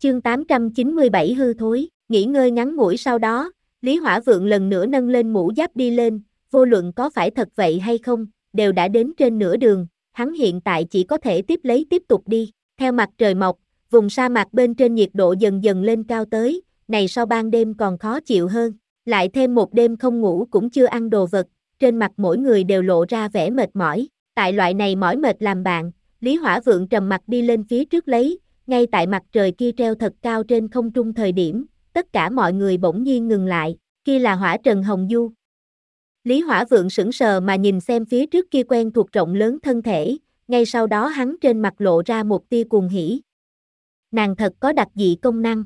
Chương 897 hư thối, nghỉ ngơi ngắn ngủi sau đó, Lý Hỏa Vượng lần nữa nâng lên mũ giáp đi lên, vô luận có phải thật vậy hay không, đều đã đến trên nửa đường, hắn hiện tại chỉ có thể tiếp tục đi, theo mặt trời mọc, vùng sa mạc bên trên nhiệt độ dần dần lên cao tới, này sau ban đêm còn khó chịu hơn, lại thêm một đêm không ngủ cũng chưa ăn đồ vật, trên mặt mỗi người đều lộ ra vẻ mệt mỏi, tại loại này mỏi mệt làm bạn, Lý Hỏa Vượng trầm mặt đi lên phía trước lấy, ngay tại mặt trời kia treo thật cao trên không trung thời điểm, tất cả mọi người bỗng nhiên ngừng lại, kia là Hỏa Trần Hồng Du. Lý Hỏa Vượng sững sờ mà nhìn xem phía trước kia quen thuộc rộng lớn thân thể, ngay sau đó hắn trên mặt lộ ra một tia cuồng hỉ. Nàng thật có đặc dị công năng.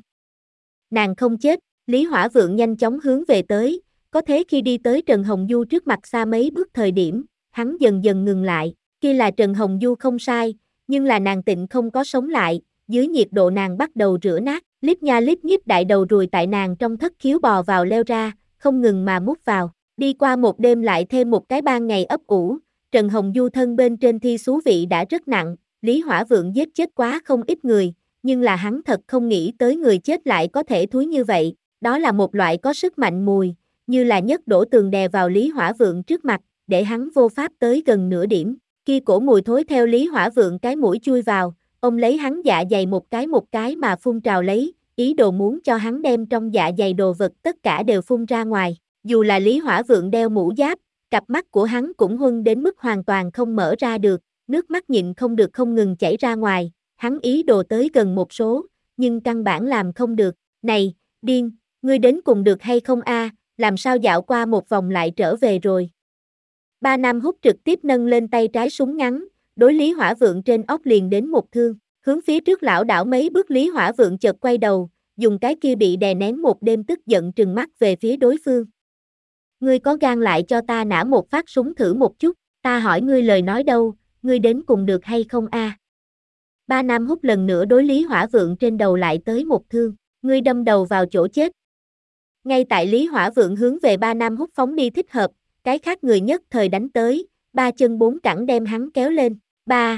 Nàng không chết, Lý Hỏa Vượng nhanh chóng hướng về tới, có thế khi đi tới Trần Hồng Du trước mặt xa mấy bước thời điểm, hắn dần dần ngừng lại, kia là Trần Hồng Du không sai, nhưng là nàng tịnh không có sống lại, dưới nhiệt độ nàng bắt đầu rửa nát, líp nha líp nhíp đại đầu ruồi tại nàng trong thất khiếu bò vào leo ra, không ngừng mà mút vào, đi qua một đêm lại thêm một cái ban ngày ấp ủ, Trần Hồng Du thân bên trên thi xú vị đã rất nặng, Lý Hỏa Vượng giết chết quá không ít người, nhưng là hắn thật không nghĩ tới người chết lại có thể thúi như vậy, đó là một loại có sức mạnh mùi, như là nhất đổ tường đè vào Lý Hỏa Vượng trước mặt, để hắn vô pháp tới gần nửa điểm, kia cổ mùi thối theo Lý Hỏa Vượng cái mũi chui vào, ông lấy hắn dạ dày một cái mà phun trào lấy, ý đồ muốn cho hắn đem trong dạ dày đồ vật tất cả đều phun ra ngoài, dù là Lý Hỏa Vượng đeo mũ giáp, cặp mắt của hắn cũng huân đến mức hoàn toàn không mở ra được, nước mắt nhịn không được không ngừng chảy ra ngoài, hắn ý đồ tới gần một số, nhưng căn bản làm không được, này, điên, ngươi đến cùng được hay không a? Làm sao dạo qua một vòng lại trở về rồi. Ba Nam Húc trực tiếp nâng lên tay trái súng ngắn, đối Lý Hỏa Vượng trên óc liền đến một thương, hướng phía trước lảo đảo mấy bước Lý Hỏa Vượng chợt quay đầu, dùng cái kia bị đè nén một đêm tức giận trừng mắt về phía đối phương. Ngươi có gan lại cho ta nã một phát súng thử một chút, ta hỏi ngươi lời nói đâu, ngươi đến cùng được hay không a? Ba Nam Húc lần nữa đối Lý Hỏa Vượng trên đầu lại tới một thương, ngươi đâm đầu vào chỗ chết. Ngay tại Lý Hỏa Vượng hướng về Ba Nam Húc phóng đi thích hợp, cái khác người nhất thời đánh tới, ba chân bốn cẳng đem hắn kéo lên, ba.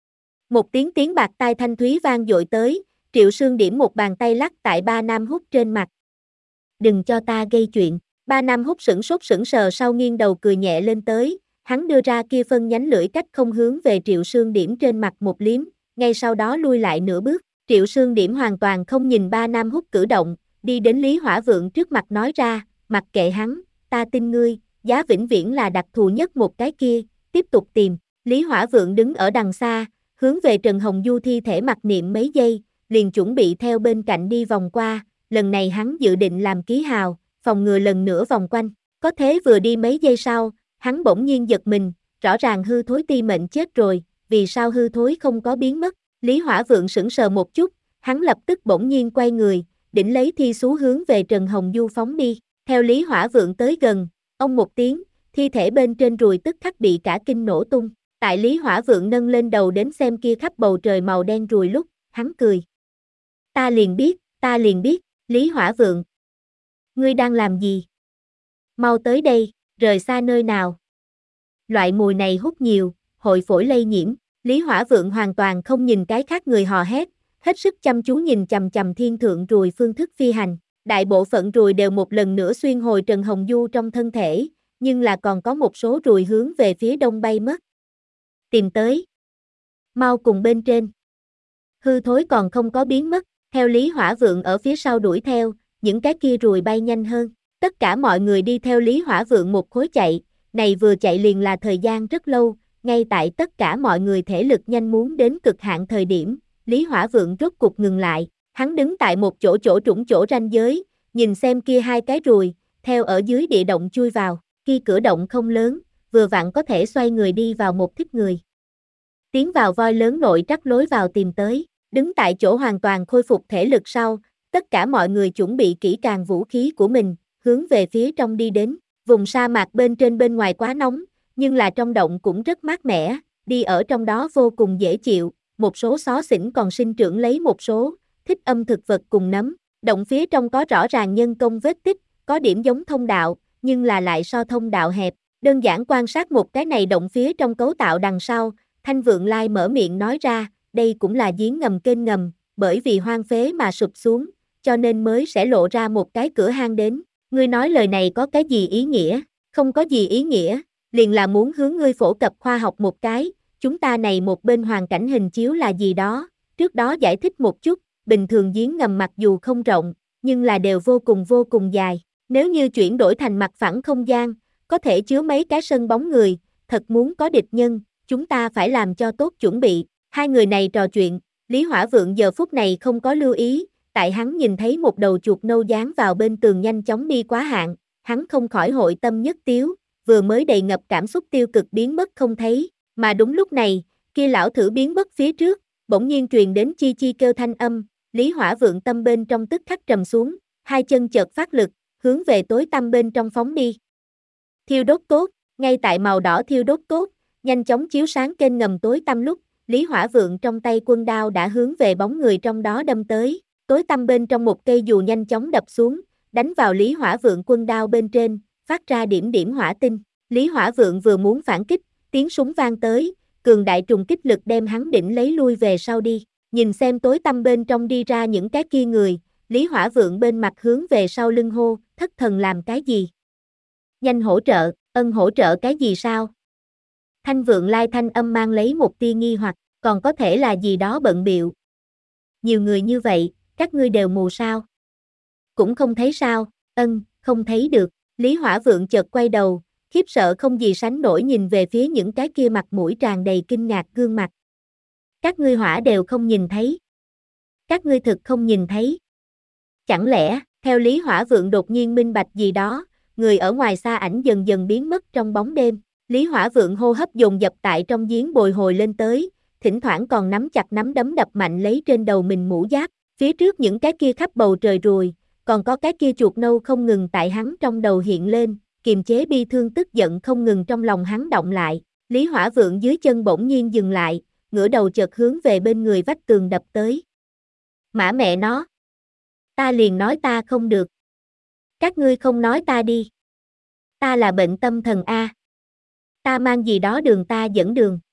Một tiếng bạc tai thanh thúy vang dội tới, Triệu Sương điểm một bàn tay lắc tại Ba Nam Húc trên mặt. Đừng cho ta gây chuyện, Ba Nam Húc sững sờ sau nghiêng đầu cười nhẹ lên tới, hắn đưa ra kia phân nhánh lưỡi cách không hướng về Triệu Sương điểm trên mặt một liếm, ngay sau đó lui lại nửa bước, Triệu Sương điểm hoàn toàn không nhìn Ba Nam Húc cử động, đi đến Lý Hỏa Vượng trước mặt nói ra, mặc kệ hắn, ta tin ngươi, giá vĩnh viễn là đặc thù nhất một cái kia, tiếp tục tìm, Lý Hỏa Vượng đứng ở đằng xa, hướng về Trần Hồng Du thi thể mặc niệm mấy giây, liền chuẩn bị theo bên cạnh đi vòng qua, lần này hắn dự định làm ký hào, phòng ngừa lần nữa vòng quanh, có thế vừa đi mấy giây sau, hắn bỗng nhiên giật mình, rõ ràng hư thối ti mệnh chết rồi, vì sao hư thối không có biến mất, Lý Hỏa Vượng sững sờ một chút, hắn lập tức bỗng nhiên quay người, đỉnh lấy thi xú hướng về Trần Hồng Du phóng đi, theo Lý Hỏa Vượng tới gần, ông một tiếng, thi thể bên trên ruồi tức khắc bị cả kinh nổ tung, tại Lý Hỏa Vượng nâng lên đầu đến xem kia khắp bầu trời màu đen ruồi lúc, hắn cười. Ta liền biết, Lý Hỏa Vượng. Ngươi đang làm gì? Mau tới đây, rời xa nơi nào? Loại mùi này hút nhiều, hội phổi lây nhiễm, Lý Hỏa Vượng hoàn toàn không nhìn cái khác người hò hét, hết sức chăm chú nhìn chằm chằm thiên thượng ruồi phương thức phi hành, đại bộ phận ruồi đều một lần nữa xuyên hồi Trần Hồng Du trong thân thể, nhưng là còn có một số ruồi hướng về phía đông bay mất. Tìm tới. Mau cùng bên trên. Hư thối còn không có biến mất, theo Lý Hỏa Vượng ở phía sau đuổi theo, những cái kia ruồi bay nhanh hơn, tất cả mọi người đi theo Lý Hỏa Vượng một khối chạy, này vừa chạy liền là thời gian rất lâu, ngay tại tất cả mọi người thể lực nhanh muốn đến cực hạn thời điểm, Lý Hỏa Vượng rốt cục ngừng lại, hắn đứng tại một chỗ trũng chỗ ranh giới, nhìn xem kia hai cái ruồi, theo ở dưới địa động chui vào, kia cửa động không lớn, vừa vặn có thể xoay người đi vào một thích người. Tiến vào voi lớn nội trắc lối vào tìm tới, đứng tại chỗ hoàn toàn khôi phục thể lực sau, tất cả mọi người chuẩn bị kỹ càng vũ khí của mình, hướng về phía trong đi đến, vùng sa mạc bên trên bên ngoài quá nóng, nhưng là trong động cũng rất mát mẻ, đi ở trong đó vô cùng dễ chịu, một số xó xỉnh còn sinh trưởng lấy một số thích âm thực vật cùng nấm, động phía trong có rõ ràng nhân công vết tích, có điểm giống thông đạo, nhưng là lại so thông đạo hẹp, đơn giản quan sát một cái này động phía trong cấu tạo đằng sau, Thanh Vượng Lai mở miệng nói ra, đây cũng là giếng ngầm kênh ngầm, bởi vì hoang phế mà sụp xuống, cho nên mới sẽ lộ ra một cái cửa hang đến. Ngươi nói lời này có cái gì ý nghĩa? Không có gì ý nghĩa, liền là muốn hướng ngươi phổ cập khoa học một cái, chúng ta này một bên hoàn cảnh hình chiếu là gì đó, trước đó giải thích một chút, bình thường giếng ngầm mặc dù không rộng, nhưng là đều vô cùng dài. Nếu như chuyển đổi thành mặt phẳng không gian, có thể chứa mấy cái sân bóng người, thật muốn có địch nhân, chúng ta phải làm cho tốt chuẩn bị. Hai người này trò chuyện, Lý Hỏa Vượng giờ phút này không có lưu ý, tại hắn nhìn thấy một đầu chuột nâu dán vào bên tường nhanh chóng đi quá hạn, hắn không khỏi hội tâm nhất tiếu, vừa mới đầy ngập cảm xúc tiêu cực biến mất không thấy, mà đúng lúc này, kia lão thử biến mất phía trước, bỗng nhiên truyền đến chi chi kêu thanh âm, Lý Hỏa Vượng tâm bên trong tức khắc trầm xuống, hai chân chợt phát lực, hướng về tối tăm bên trong phóng đi. Thiêu đốt cốt, ngay tại màu đỏ thiêu đốt cốt, nhanh chóng chiếu sáng kênh ngầm tối tăm lúc, Lý Hỏa Vượng trong tay quân đao đã hướng về bóng người trong đó đâm tới, tối tăm bên trong một cây dù nhanh chóng đập xuống, đánh vào Lý Hỏa Vượng quân đao bên trên, phát ra điểm điểm hỏa tinh. Lý Hỏa Vượng vừa muốn phản kích, tiếng súng vang tới, cường đại trùng kích lực đem hắn đỉnh lấy lui về sau đi. Nhìn xem tối tăm bên trong đi ra những cái kia người, Lý Hỏa Vượng bên mặt hướng về sau lưng hô, thất thần làm cái gì? Nhanh hỗ trợ, ân hỗ trợ cái gì sao? Thanh Vượng Lai thanh âm mang lấy một tia nghi hoặc, còn có thể là gì đó bận bịu. Nhiều người như vậy, các ngươi đều mù sao? Cũng không thấy sao, không thấy được. Lý Hỏa Vượng chợt quay đầu, khiếp sợ không gì sánh nổi nhìn về phía những cái kia mặt mũi tràn đầy kinh ngạc gương mặt. Các ngươi hỏa đều không nhìn thấy. Các ngươi thực không nhìn thấy. Chẳng lẽ, theo Lý Hỏa Vượng đột nhiên minh bạch gì đó, người ở ngoài xa ảnh dần dần biến mất trong bóng đêm. Lý Hỏa Vượng hô hấp dồn dập tại trong giếng bồi hồi lên tới, thỉnh thoảng còn nắm chặt nắm đấm đập mạnh lấy trên đầu mình mũ giáp, phía trước những cái kia khắp bầu trời ruồi, còn có cái kia chuột nâu không ngừng tại hắn trong đầu hiện lên, kiềm chế bi thương tức giận không ngừng trong lòng hắn động lại. Lý Hỏa Vượng dưới chân bỗng nhiên dừng lại, ngửa đầu chợt hướng về bên người vách tường đập tới. Mã mẹ nó! Ta liền nói ta không được. Các ngươi không nói ta đi. Ta là bệnh tâm thần A. Ta mang gì đó đường ta dẫn đường.